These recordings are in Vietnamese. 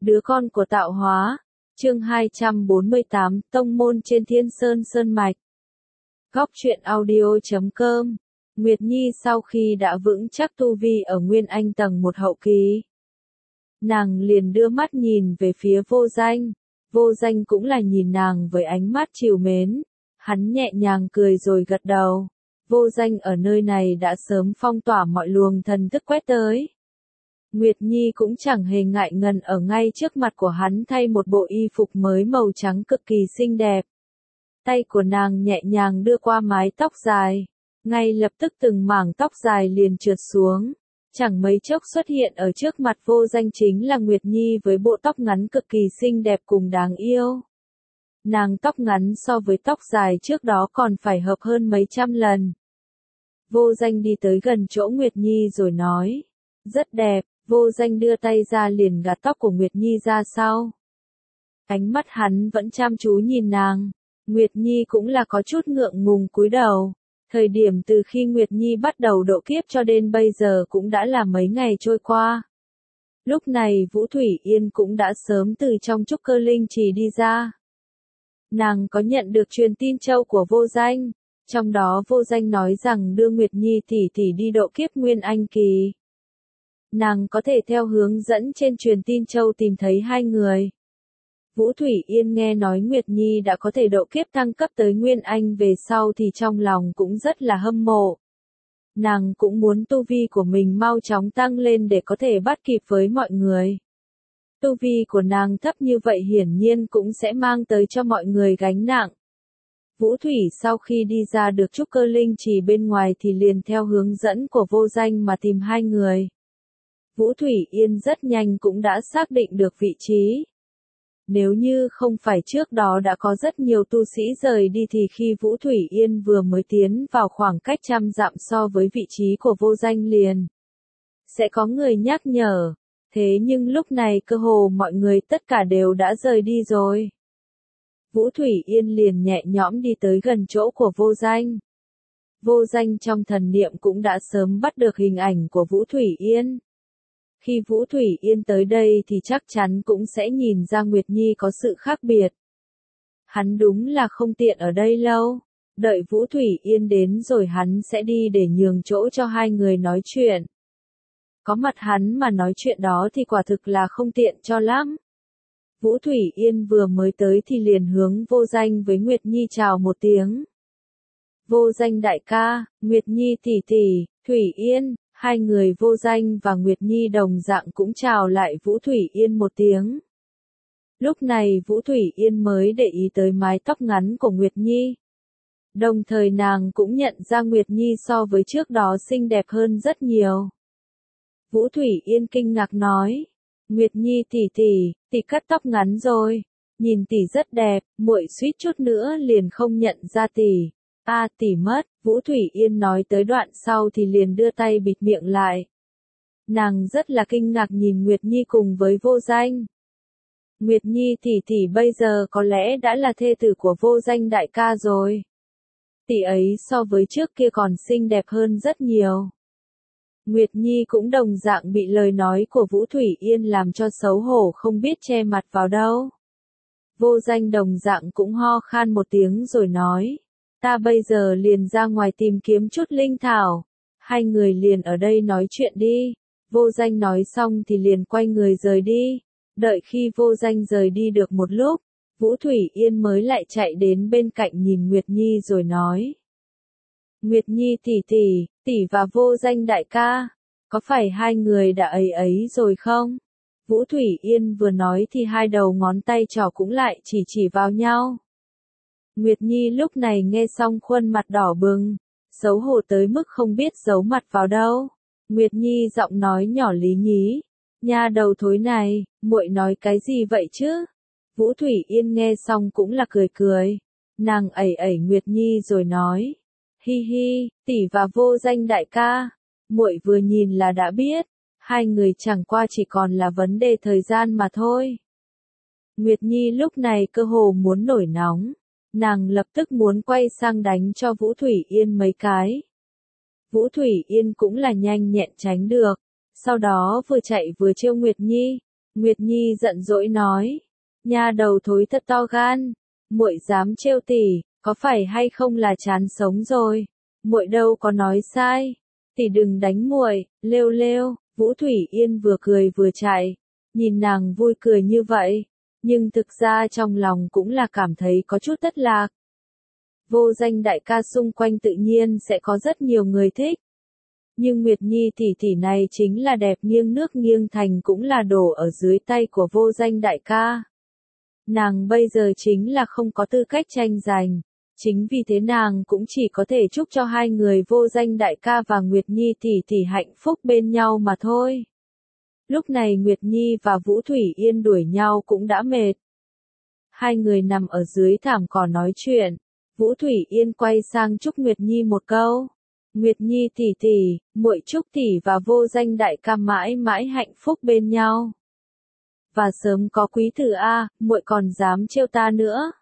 Đứa con của tạo hóa. Chương 248, Tông môn trên Thiên Sơn Sơn Mạch. Góc truyện audio.com. Nguyệt Nhi sau khi đã vững chắc tu vi ở Nguyên Anh tầng 1 hậu kỳ, nàng liền đưa mắt nhìn về phía Vô Danh. Vô Danh cũng là nhìn nàng với ánh mắt trìu mến. Hắn nhẹ nhàng cười rồi gật đầu. Vô Danh ở nơi này đã sớm phong tỏa mọi luồng thần thức quét tới. Nguyệt Nhi cũng chẳng hề ngại ngần ở ngay trước mặt của hắn thay một bộ y phục mới màu trắng cực kỳ xinh đẹp. Tay của nàng nhẹ nhàng đưa qua mái tóc dài. Ngay lập tức từng mảng tóc dài liền trượt xuống. Chẳng mấy chốc xuất hiện ở trước mặt Vô Danh chính là Nguyệt Nhi với bộ tóc ngắn cực kỳ xinh đẹp cùng đáng yêu. Nàng tóc ngắn so với tóc dài trước đó còn phải hợp hơn mấy trăm lần. Vô Danh đi tới gần chỗ Nguyệt Nhi rồi nói. Rất đẹp. Vô Danh đưa tay ra liền gạt tóc của Nguyệt Nhi ra sau. Ánh mắt hắn vẫn chăm chú nhìn nàng. Nguyệt Nhi cũng là có chút ngượng ngùng cúi đầu. Thời điểm từ khi Nguyệt Nhi bắt đầu độ kiếp cho đến bây giờ cũng đã là mấy ngày trôi qua. Lúc này Vũ Thủy Yên cũng đã sớm từ trong trúc cơ linh trì đi ra. Nàng có nhận được truyền tin châu của Vô Danh. Trong đó Vô Danh nói rằng đưa Nguyệt Nhi tỷ tỷ đi độ kiếp Nguyên Anh kỳ. Nàng có thể theo hướng dẫn trên truyền tin châu tìm thấy hai người. Vũ Thủy Yên nghe nói Nguyệt Nhi đã có thể độ kiếp thăng cấp tới Nguyên Anh về sau thì trong lòng cũng rất là hâm mộ. Nàng cũng muốn tu vi của mình mau chóng tăng lên để có thể bắt kịp với mọi người. Tu vi của nàng thấp như vậy hiển nhiên cũng sẽ mang tới cho mọi người gánh nặng. Vũ Thủy sau khi đi ra được trúc cơ linh trì bên ngoài thì liền theo hướng dẫn của Vô Danh mà tìm hai người. Vũ Thủy Yên rất nhanh cũng đã xác định được vị trí. Nếu như không phải trước đó đã có rất nhiều tu sĩ rời đi thì khi Vũ Thủy Yên vừa mới tiến vào khoảng cách 100 dặm so với vị trí của Vô Danh liền sẽ có người nhắc nhở. Thế nhưng lúc này cơ hồ mọi người tất cả đều đã rời đi rồi. Vũ Thủy Yên liền nhẹ nhõm đi tới gần chỗ của Vô Danh. Vô Danh trong thần niệm cũng đã sớm bắt được hình ảnh của Vũ Thủy Yên. Khi Vũ Thủy Yên tới đây thì chắc chắn cũng sẽ nhìn ra Nguyệt Nhi có sự khác biệt. Hắn đúng là không tiện ở đây lâu. Đợi Vũ Thủy Yên đến rồi hắn sẽ đi để nhường chỗ cho hai người nói chuyện. Có mặt hắn mà nói chuyện đó thì quả thực là không tiện cho lắm. Vũ Thủy Yên vừa mới tới thì liền hướng Vô Danh với Nguyệt Nhi chào một tiếng. Vô Danh đại ca, Nguyệt Nhi tỷ tỷ, Thủy Yên. Hai người Vô Danh và Nguyệt Nhi đồng dạng cũng chào lại Vũ Thủy Yên một tiếng. Lúc này Vũ Thủy Yên mới để ý tới mái tóc ngắn của Nguyệt Nhi. Đồng thời nàng cũng nhận ra Nguyệt Nhi so với trước đó xinh đẹp hơn rất nhiều. Vũ Thủy Yên kinh ngạc nói. Nguyệt Nhi tỷ cắt tóc ngắn rồi. Nhìn tỷ rất đẹp, muội suýt chút nữa liền không nhận ra tỷ. Tỷ mất, Vũ Thủy Yên nói tới đoạn sau thì liền đưa tay bịt miệng lại. Nàng rất là kinh ngạc nhìn Nguyệt Nhi cùng với Vô Danh. Nguyệt Nhi tỷ bây giờ có lẽ đã là thê tử của Vô Danh đại ca rồi. Tỷ ấy so với trước kia còn xinh đẹp hơn rất nhiều. Nguyệt Nhi cũng đồng dạng bị lời nói của Vũ Thủy Yên làm cho xấu hổ không biết che mặt vào đâu. Vô Danh đồng dạng cũng ho khan một tiếng rồi nói. Ta bây giờ liền ra ngoài tìm kiếm chút linh thảo. Hai người liền ở đây nói chuyện đi. Vô Danh nói xong thì liền quay người rời đi. Đợi khi Vô Danh rời đi được một lúc, Vũ Thủy Yên mới lại chạy đến bên cạnh nhìn Nguyệt Nhi rồi nói. Nguyệt Nhi tỷ và Vô Danh đại ca, có phải hai người đã ấy rồi không? Vũ Thủy Yên vừa nói thì hai đầu ngón tay trỏ cũng lại chỉ vào nhau. Nguyệt Nhi lúc này nghe xong khuôn mặt đỏ bừng, xấu hổ tới mức không biết giấu mặt vào đâu. Nguyệt Nhi giọng nói nhỏ lý nhí, nha đầu thối này, muội nói cái gì vậy chứ? Vũ Thủy Yên nghe xong cũng là cười. Nàng ẩy Nguyệt Nhi rồi nói, hi hi, tỷ và Vô Danh đại ca, muội vừa nhìn là đã biết, hai người chẳng qua chỉ còn là vấn đề thời gian mà thôi. Nguyệt Nhi lúc này cơ hồ muốn nổi nóng. Nàng lập tức muốn quay sang đánh cho Vũ Thủy Yên mấy cái. Vũ Thủy Yên cũng là nhanh nhẹn tránh được. Sau đó vừa chạy vừa trêu Nguyệt Nhi. Nguyệt Nhi giận dỗi nói. Nha đầu thối thật to gan, muội dám trêu tỷ, có phải hay không là chán sống rồi? Muội đâu có nói sai, tỷ đừng đánh muội, lêu lêu. Vũ Thủy Yên vừa cười vừa chạy, nhìn nàng vui cười như vậy, nhưng thực ra trong lòng cũng là cảm thấy có chút thất lạc. Vô Danh đại ca xung quanh tự nhiên sẽ có rất nhiều người thích. Nhưng Nguyệt Nhi tỷ tỷ này chính là đẹp nghiêng nước nghiêng thành cũng là đổ ở dưới tay của Vô Danh đại ca. Nàng bây giờ chính là không có tư cách tranh giành. Chính vì thế nàng cũng chỉ có thể chúc cho hai người Vô Danh đại ca và Nguyệt Nhi tỷ tỷ hạnh phúc bên nhau mà thôi. Lúc này Nguyệt Nhi và Vũ Thủy Yên đuổi nhau cũng đã mệt. Hai người nằm ở dưới thảm cỏ nói chuyện. Vũ Thủy Yên quay sang chúc Nguyệt Nhi một câu. Nguyệt Nhi tỷ tỷ, muội chúc tỷ và Vô Danh đại ca mãi mãi hạnh phúc bên nhau. Và sớm có quý tử a, muội còn dám trêu ta nữa.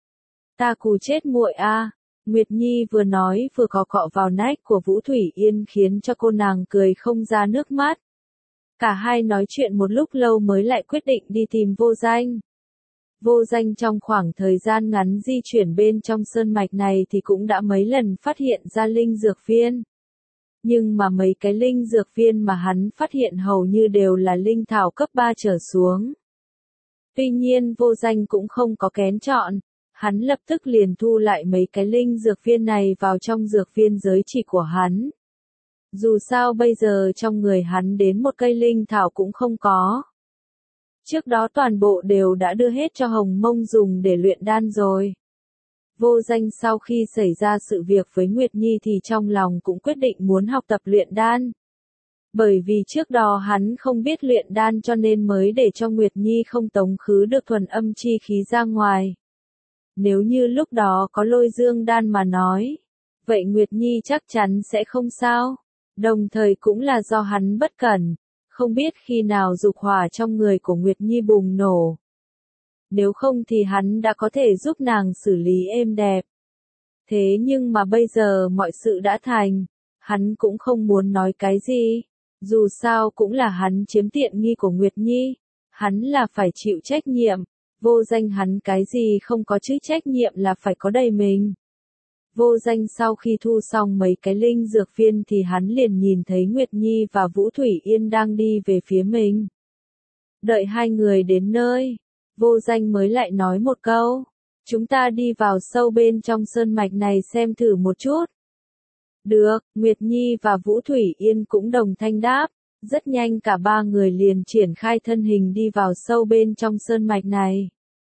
Ta cù chết muội a. Nguyệt Nhi vừa nói vừa có cọ vào nách của Vũ Thủy Yên khiến cho cô nàng cười không ra nước mắt. Cả hai nói chuyện một lúc lâu mới lại quyết định đi tìm Vô Danh. Vô Danh trong khoảng thời gian ngắn di chuyển bên trong sơn mạch này thì cũng đã mấy lần phát hiện ra linh dược viên. Nhưng mà mấy cái linh dược viên mà hắn phát hiện hầu như đều là linh thảo cấp 3 trở xuống. Tuy nhiên Vô Danh cũng không có kén chọn, hắn lập tức liền thu lại mấy cái linh dược viên này vào trong dược viên giới chỉ của hắn. Dù sao bây giờ trong người hắn đến một cây linh thảo cũng không có. Trước đó toàn bộ đều đã đưa hết cho Hồng Mông dùng để luyện đan rồi. Vô Danh sau khi xảy ra sự việc với Nguyệt Nhi thì trong lòng cũng quyết định muốn học tập luyện đan. Bởi vì trước đó hắn không biết luyện đan cho nên mới để cho Nguyệt Nhi không tống khứ được thuần âm chi khí ra ngoài. Nếu như lúc đó có Lôi Dương đan mà nói, vậy Nguyệt Nhi chắc chắn sẽ không sao. Đồng thời cũng là do hắn bất cẩn, không biết khi nào dục hỏa trong người của Nguyệt Nhi bùng nổ. Nếu không thì hắn đã có thể giúp nàng xử lý êm đẹp. Thế nhưng mà bây giờ mọi sự đã thành, hắn cũng không muốn nói cái gì. Dù sao cũng là hắn chiếm tiện nghi của Nguyệt Nhi, hắn là phải chịu trách nhiệm. Vô Danh hắn cái gì không có chứ trách nhiệm là phải có đầy mình. Vô Danh sau khi thu xong mấy cái linh dược viên thì hắn liền nhìn thấy Nguyệt Nhi và Vũ Thủy Yên đang đi về phía mình. Đợi hai người đến nơi, Vô Danh mới lại nói một câu. Chúng ta đi vào sâu bên trong sơn mạch này xem thử một chút. Được, Nguyệt Nhi và Vũ Thủy Yên cũng đồng thanh đáp. Rất nhanh cả ba người liền triển khai thân hình đi vào sâu bên trong sơn mạch này.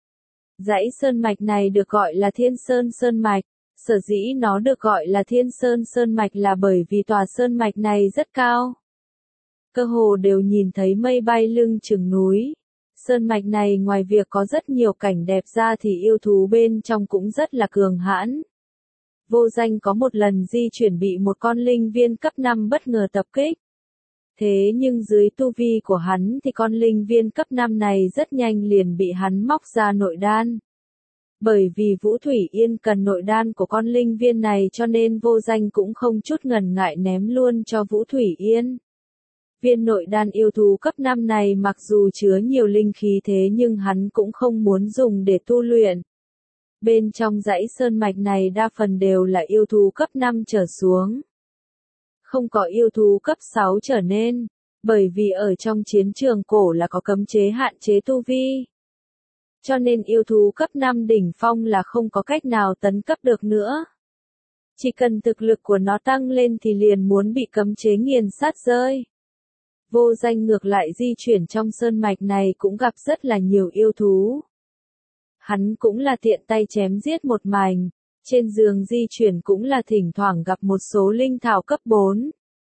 Dãy sơn mạch này được gọi là Thiên Sơn Sơn Mạch. Sở dĩ nó được gọi là Thiên Sơn Sơn Mạch là bởi vì tòa sơn mạch này rất cao. Cơ hồ đều nhìn thấy mây bay lưng chừng núi. Sơn mạch này ngoài việc có rất nhiều cảnh đẹp ra thì yêu thú bên trong cũng rất là cường hãn. Vô Danh có một lần di chuyển bị một con linh viên cấp 5 bất ngờ tập kích. Thế nhưng dưới tu vi của hắn thì con linh viên cấp 5 này rất nhanh liền bị hắn móc ra nội đan. Bởi vì Vũ Thủy Yên cần nội đan của con linh viên này cho nên Vô Danh cũng không chút ngần ngại ném luôn cho Vũ Thủy Yên. Viên nội đan yêu thú cấp 5 này mặc dù chứa nhiều linh khí thế nhưng hắn cũng không muốn dùng để tu luyện. Bên trong dãy sơn mạch này đa phần đều là yêu thú cấp 5 trở xuống. Không có yêu thú cấp 6 trở nên, bởi vì ở trong chiến trường cổ là có cấm chế hạn chế tu vi. Cho nên yêu thú cấp 5 đỉnh phong là không có cách nào tấn cấp được nữa. Chỉ cần thực lực của nó tăng lên thì liền muốn bị cấm chế nghiền sát rơi. Vô Danh ngược lại di chuyển trong sơn mạch này cũng gặp rất là nhiều yêu thú. Hắn cũng là tiện tay chém giết một mảnh, trên giường di chuyển cũng là thỉnh thoảng gặp một số linh thảo cấp 4.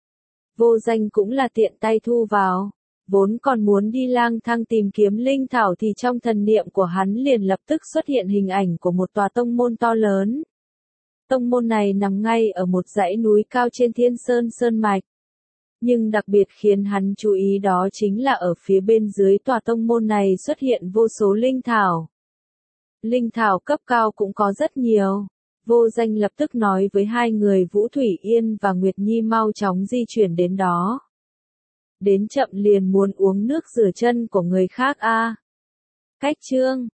Vô Danh cũng là tiện tay thu vào, vốn còn muốn đi lang thang tìm kiếm linh thảo thì trong thần niệm của hắn liền lập tức xuất hiện hình ảnh của một tòa tông môn to lớn. Tông môn này nằm ngay ở một dãy núi cao trên Thiên Sơn Sơn Mạch. Nhưng đặc biệt khiến hắn chú ý đó chính là ở phía bên dưới tòa tông môn này xuất hiện vô số linh thảo. Linh thảo cấp cao cũng có rất nhiều. Vô Danh lập tức nói với hai người Vũ Thủy Yên và Nguyệt Nhi mau chóng di chuyển đến đó. đến chậm liền muốn uống nước rửa chân của người khác a. Cách chương